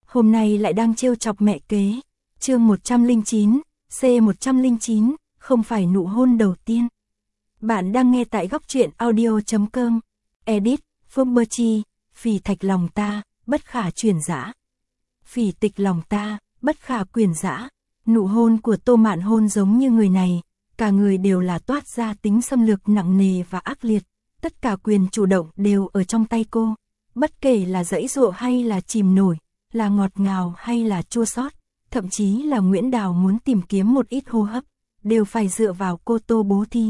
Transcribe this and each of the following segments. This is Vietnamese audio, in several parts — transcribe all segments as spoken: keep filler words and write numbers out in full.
hôm nay lại đang trêu chọc mẹ kế. Chương một trăm lẻ chín, C một trăm lẻ chín, không phải nụ hôn đầu tiên. Bạn đang nghe tại góc truyện audio chấm com. Edit, Phương Bơ Chi, phỉ thạch lòng ta, bất khả truyền dã. Phỉ tịch lòng ta, bất khả quyền dã. Nụ hôn của Tô Mạn hôn giống như người này, cả người đều là toát ra tính xâm lược nặng nề và ác liệt, tất cả quyền chủ động đều ở trong tay cô, bất kể là giãy giụa hay là chìm nổi, là ngọt ngào hay là chua xót, thậm chí là Nguyễn Đào muốn tìm kiếm một ít hô hấp, đều phải dựa vào cô Tô bố thí.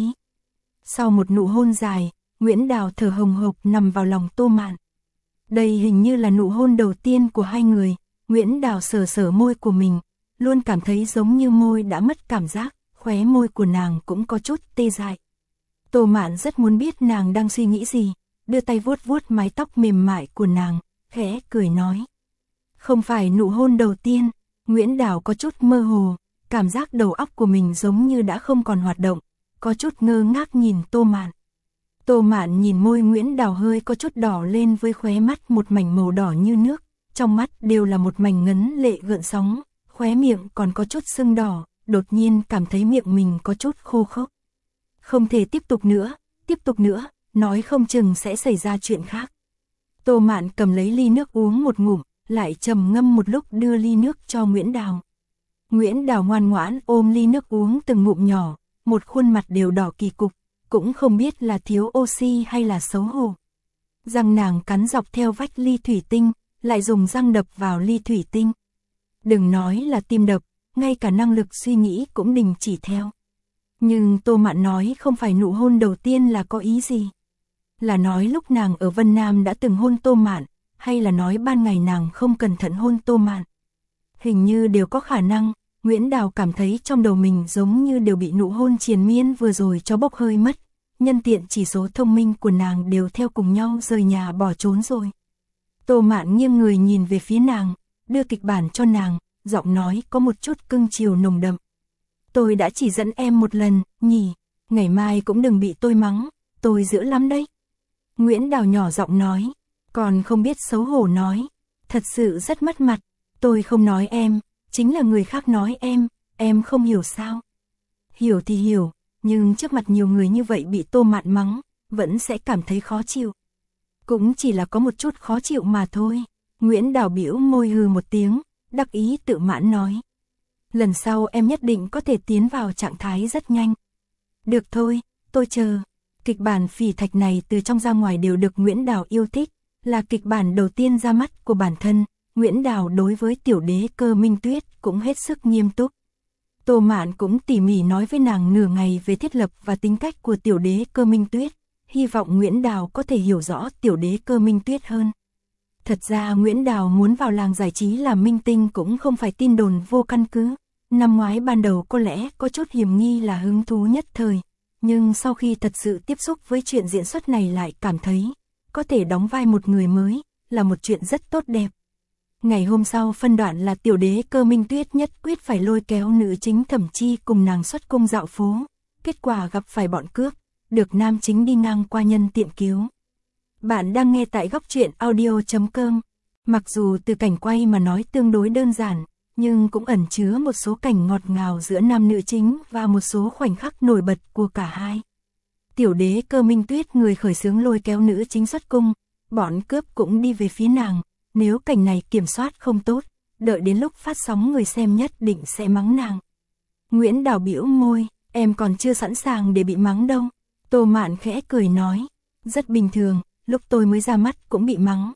Sau một nụ hôn dài, Nguyễn Đào thở hồng hộc nằm vào lòng Tô Mạn. Đây hình như là nụ hôn đầu tiên của hai người, Nguyễn Đào sờ sờ môi của mình, luôn cảm thấy giống như môi đã mất cảm giác, khóe môi của nàng cũng có chút tê dại. Tô Mạn rất muốn biết nàng đang suy nghĩ gì, đưa tay vuốt vuốt mái tóc mềm mại của nàng, khẽ cười nói. Không phải nụ hôn đầu tiên, Nguyễn Đào có chút mơ hồ, cảm giác đầu óc của mình giống như đã không còn hoạt động, có chút ngơ ngác nhìn Tô Mạn. Tô Mạn nhìn môi Nguyễn Đào hơi có chút đỏ lên với khóe mắt một mảnh màu đỏ như nước, trong mắt đều là một mảnh ngấn lệ gợn sóng, khóe miệng còn có chút sưng đỏ, đột nhiên cảm thấy miệng mình có chút khô khốc. Không thể tiếp tục nữa, tiếp tục nữa, nói không chừng sẽ xảy ra chuyện khác. Tô Mạn cầm lấy ly nước uống một ngụm, lại trầm ngâm một lúc đưa ly nước cho Nguyễn Đào. Nguyễn Đào ngoan ngoãn ôm ly nước uống từng ngụm nhỏ, một khuôn mặt đều đỏ kỳ cục, cũng không biết là thiếu oxy hay là xấu hổ. Răng nàng cắn dọc theo vách ly thủy tinh, lại dùng răng đập vào ly thủy tinh. Đừng nói là tim đập, ngay cả năng lực suy nghĩ cũng đình chỉ theo. Nhưng Tô Mạn nói không phải nụ hôn đầu tiên là có ý gì? Là nói lúc nàng ở Vân Nam đã từng hôn Tô Mạn, hay là nói ban ngày nàng không cẩn thận hôn Tô Mạn? Hình như đều có khả năng, Nguyễn Đào cảm thấy trong đầu mình giống như đều bị nụ hôn triền miên vừa rồi cho bốc hơi mất, nhân tiện chỉ số thông minh của nàng đều theo cùng nhau rời nhà bỏ trốn rồi. Tô Mạn nghiêng người nhìn về phía nàng, đưa kịch bản cho nàng, giọng nói có một chút cưng chiều nồng đậm. Tôi đã chỉ dẫn em một lần, nhỉ, ngày mai cũng đừng bị tôi mắng, tôi dữ lắm đấy. Nguyễn Đào nhỏ giọng nói, còn không biết xấu hổ nói, thật sự rất mất mặt, tôi không nói em, chính là người khác nói em, em không hiểu sao. Hiểu thì hiểu, nhưng trước mặt nhiều người như vậy bị Tô Mạn mắng, vẫn sẽ cảm thấy khó chịu. Cũng chỉ là có một chút khó chịu mà thôi. Nguyễn Đào bĩu môi hừ một tiếng, đắc ý tự mãn nói. Lần sau em nhất định có thể tiến vào trạng thái rất nhanh. Được thôi, tôi chờ. Kịch bản phỉ thạch này từ trong ra ngoài đều được Nguyễn Đào yêu thích, là kịch bản đầu tiên ra mắt của bản thân. Nguyễn Đào đối với tiểu đế Cơ Minh Tuyết cũng hết sức nghiêm túc. Tô Mạn cũng tỉ mỉ nói với nàng nửa ngày về thiết lập và tính cách của tiểu đế Cơ Minh Tuyết, hy vọng Nguyễn Đào có thể hiểu rõ tiểu đế Cơ Minh Tuyết hơn. Thật ra Nguyễn Đào muốn vào làng giải trí làm minh tinh cũng không phải tin đồn vô căn cứ. Năm ngoái ban đầu có lẽ có chút hiểm nghi là hứng thú nhất thời, nhưng sau khi thật sự tiếp xúc với chuyện diễn xuất này lại cảm thấy có thể đóng vai một người mới là một chuyện rất tốt đẹp. Ngày hôm sau phân đoạn là tiểu đế Cơ Minh Tuyết nhất quyết phải lôi kéo nữ chính Thẩm Chi cùng nàng xuất cung dạo phố, kết quả gặp phải bọn cướp, được nam chính đi ngang qua nhân tiện cứu. Bạn đang nghe tại góc truyện audio chấm com. Mặc dù từ cảnh quay mà nói tương đối đơn giản, nhưng cũng ẩn chứa một số cảnh ngọt ngào giữa nam nữ chính và một số khoảnh khắc nổi bật của cả hai. Tiểu đế Cơ Minh Tuyết người khởi xướng lôi kéo nữ chính xuất cung, bọn cướp cũng đi về phía nàng, nếu cảnh này kiểm soát không tốt, đợi đến lúc phát sóng người xem nhất định sẽ mắng nàng. Nguyễn Đào bĩu môi, em còn chưa sẵn sàng để bị mắng đâu. Tô Mạn khẽ cười nói, rất bình thường, lúc tôi mới ra mắt cũng bị mắng.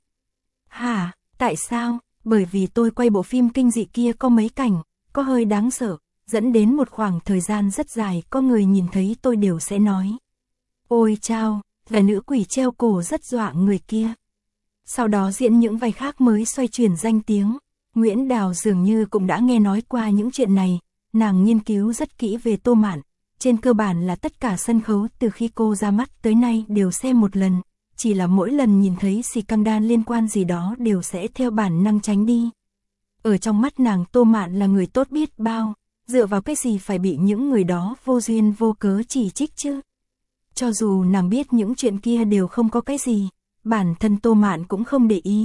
Hả, tại sao? Bởi vì tôi quay bộ phim kinh dị kia có mấy cảnh, có hơi đáng sợ, dẫn đến một khoảng thời gian rất dài có người nhìn thấy tôi đều sẽ nói. Ôi chao, là nữ quỷ treo cổ rất dọa người kia. Sau đó diễn những vai khác mới xoay chuyển danh tiếng. Nguyễn Đào dường như cũng đã nghe nói qua những chuyện này, nàng nghiên cứu rất kỹ về Tô Mạn. Trên cơ bản là tất cả sân khấu từ khi cô ra mắt tới nay đều xem một lần, chỉ là mỗi lần nhìn thấy scandal liên quan gì đó đều sẽ theo bản năng tránh đi. Ở trong mắt nàng Tô Mạn là người tốt biết bao, dựa vào cái gì phải bị những người đó vô duyên vô cớ chỉ trích chứ. Cho dù nàng biết những chuyện kia đều không có cái gì, bản thân Tô Mạn cũng không để ý,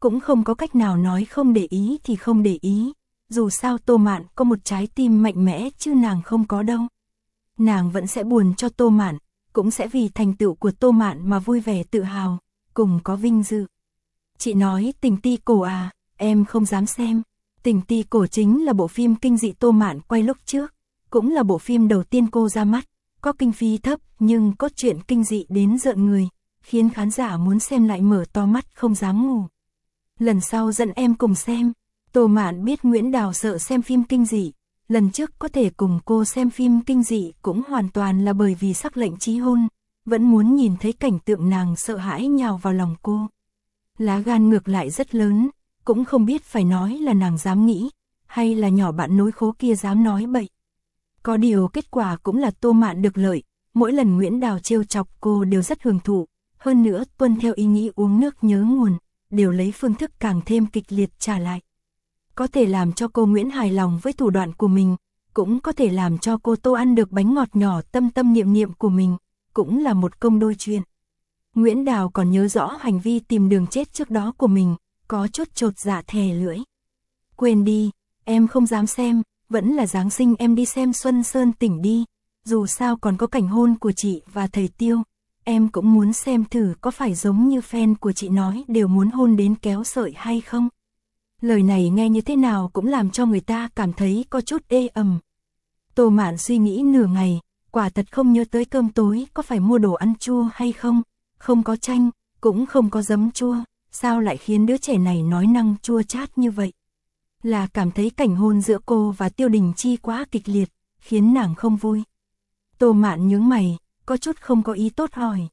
cũng không có cách nào nói không để ý thì không để ý, dù sao Tô Mạn có một trái tim mạnh mẽ chứ nàng không có đâu. Nàng vẫn sẽ buồn cho Tô Mạn, cũng sẽ vì thành tựu của Tô Mạn mà vui vẻ tự hào, cùng có vinh dự. Chị nói Tình Ti Cổ à, em không dám xem. Tình Ti Cổ chính là bộ phim kinh dị Tô Mạn quay lúc trước, cũng là bộ phim đầu tiên cô ra mắt, có kinh phí thấp nhưng cốt truyện kinh dị đến rợn người, khiến khán giả muốn xem lại mở to mắt không dám ngủ. Lần sau dẫn em cùng xem. Tô Mạn biết Nguyễn Đào sợ xem phim kinh dị, lần trước có thể cùng cô xem phim kinh dị cũng hoàn toàn là bởi vì sắc lệnh chí hôn, vẫn muốn nhìn thấy cảnh tượng nàng sợ hãi nhào vào lòng cô. Lá gan ngược lại rất lớn, cũng không biết phải nói là nàng dám nghĩ, hay là nhỏ bạn nối khố kia dám nói bậy. Có điều kết quả cũng là Tô Mạn được lợi, mỗi lần Nguyễn Đào trêu chọc cô đều rất hưởng thụ, hơn nữa tuân theo ý nghĩ uống nước nhớ nguồn, đều lấy phương thức càng thêm kịch liệt trả lại. Có thể làm cho cô Nguyễn hài lòng với thủ đoạn của mình, cũng có thể làm cho cô Tô ăn được bánh ngọt nhỏ tâm tâm niệm niệm của mình, cũng là một công đôi chuyện. Nguyễn Đào còn nhớ rõ hành vi tìm đường chết trước đó của mình, có chút chột dạ thè lưỡi. Quên đi, em không dám xem, vẫn là Giáng sinh em đi xem Xuân Sơn Tỉnh đi, dù sao còn có cảnh hôn của chị và thầy Tiêu, em cũng muốn xem thử có phải giống như fan của chị nói đều muốn hôn đến kéo sợi hay không. Lời này nghe như thế nào cũng làm cho người ta cảm thấy có chút ê ẩm. Tô Mạn suy nghĩ nửa ngày, quả thật không nhớ tới cơm tối có phải mua đồ ăn chua hay không, không có chanh, cũng không có giấm chua, sao lại khiến đứa trẻ này nói năng chua chát như vậy. Là cảm thấy cảnh hôn giữa cô và Tiêu Đình Chi quá kịch liệt, khiến nàng không vui. Tô Mạn nhướng mày, có chút không có ý tốt hỏi.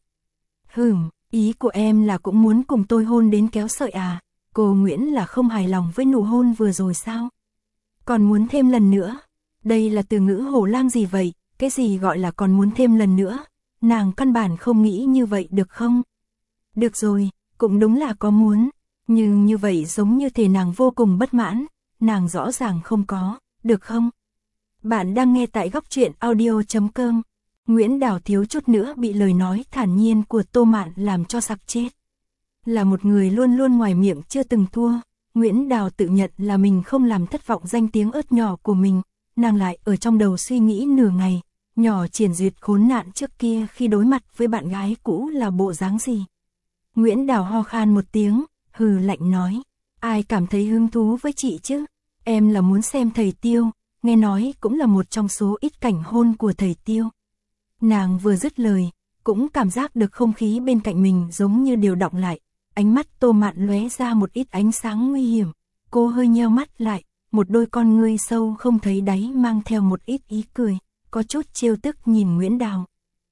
Hừm, ý của em là cũng muốn cùng tôi hôn đến kéo sợi à? Cô Nguyễn là không hài lòng với nụ hôn vừa rồi sao? Còn muốn thêm lần nữa? Đây là từ ngữ hổ lang gì vậy? Cái gì gọi là còn muốn thêm lần nữa? Nàng căn bản không nghĩ như vậy được không? Được rồi, cũng đúng là có muốn. Nhưng như vậy giống như thể nàng vô cùng bất mãn. Nàng rõ ràng không có, được không? Bạn đang nghe tại góc truyện audio chấm com. Nguyễn Đào thiếu chút nữa bị lời nói thản nhiên của Tô Mạn làm cho sặc chết. Là một người luôn luôn ngoài miệng chưa từng thua, Nguyễn Đào tự nhận là mình không làm thất vọng danh tiếng ớt nhỏ của mình, nàng lại ở trong đầu suy nghĩ nửa ngày, nhỏ Triển Duyệt khốn nạn trước kia khi đối mặt với bạn gái cũ là bộ dáng gì. Nguyễn Đào ho khan một tiếng, hừ lạnh nói, ai cảm thấy hứng thú với chị chứ, em là muốn xem thầy Tiêu, nghe nói cũng là một trong số ít cảnh hôn của thầy Tiêu. Nàng vừa dứt lời, cũng cảm giác được không khí bên cạnh mình giống như điều động lại. Ánh mắt Tô Mạn lóe ra một ít ánh sáng nguy hiểm, cô hơi nheo mắt lại, một đôi con ngươi sâu không thấy đáy mang theo một ít ý cười, có chút trêu tức nhìn Nguyễn Đào.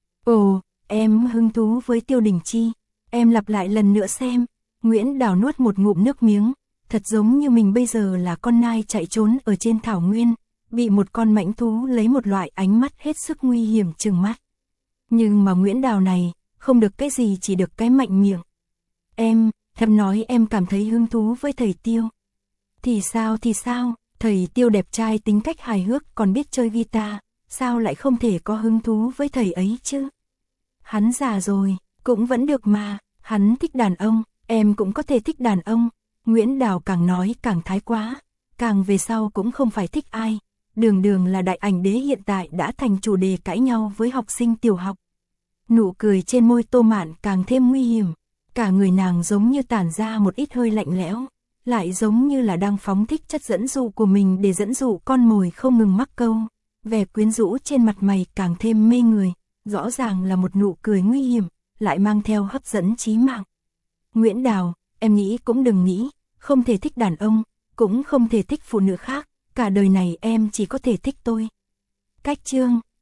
Ồ, em hứng thú với Tiêu Đình Chi, em lặp lại lần nữa xem. Nguyễn Đào nuốt một ngụm nước miếng, thật giống như mình bây giờ là con nai chạy trốn ở trên thảo nguyên, bị một con mãnh thú lấy một loại ánh mắt hết sức nguy hiểm trừng mắt. Nhưng mà Nguyễn Đào này, không được cái gì chỉ được cái mạnh miệng. Em, thầm nói em cảm thấy hứng thú với thầy Tiêu. Thì sao thì sao, thầy Tiêu đẹp trai tính cách hài hước còn biết chơi guitar, sao lại không thể có hứng thú với thầy ấy chứ? Hắn già rồi, cũng vẫn được mà, hắn thích đàn ông, em cũng có thể thích đàn ông. Nguyễn Đào càng nói càng thái quá, càng về sau cũng không phải thích ai. Đường đường là đại ảnh đế hiện tại đã thành chủ đề cãi nhau với học sinh tiểu học. Nụ cười trên môi Tô Mạn càng thêm nguy hiểm. Cả người nàng giống như tản ra một ít hơi lạnh lẽo, lại giống như là đang phóng thích chất dẫn dụ của mình để dẫn dụ con mồi không ngừng mắc câu. Vẻ quyến rũ trên mặt mày càng thêm mê người, rõ ràng là một nụ cười nguy hiểm, lại mang theo hấp dẫn chí mạng. Nguyễn Đào, em nghĩ cũng đừng nghĩ, không thể thích đàn ông, cũng không thể thích phụ nữ khác, cả đời này em chỉ có thể thích tôi. Cách chương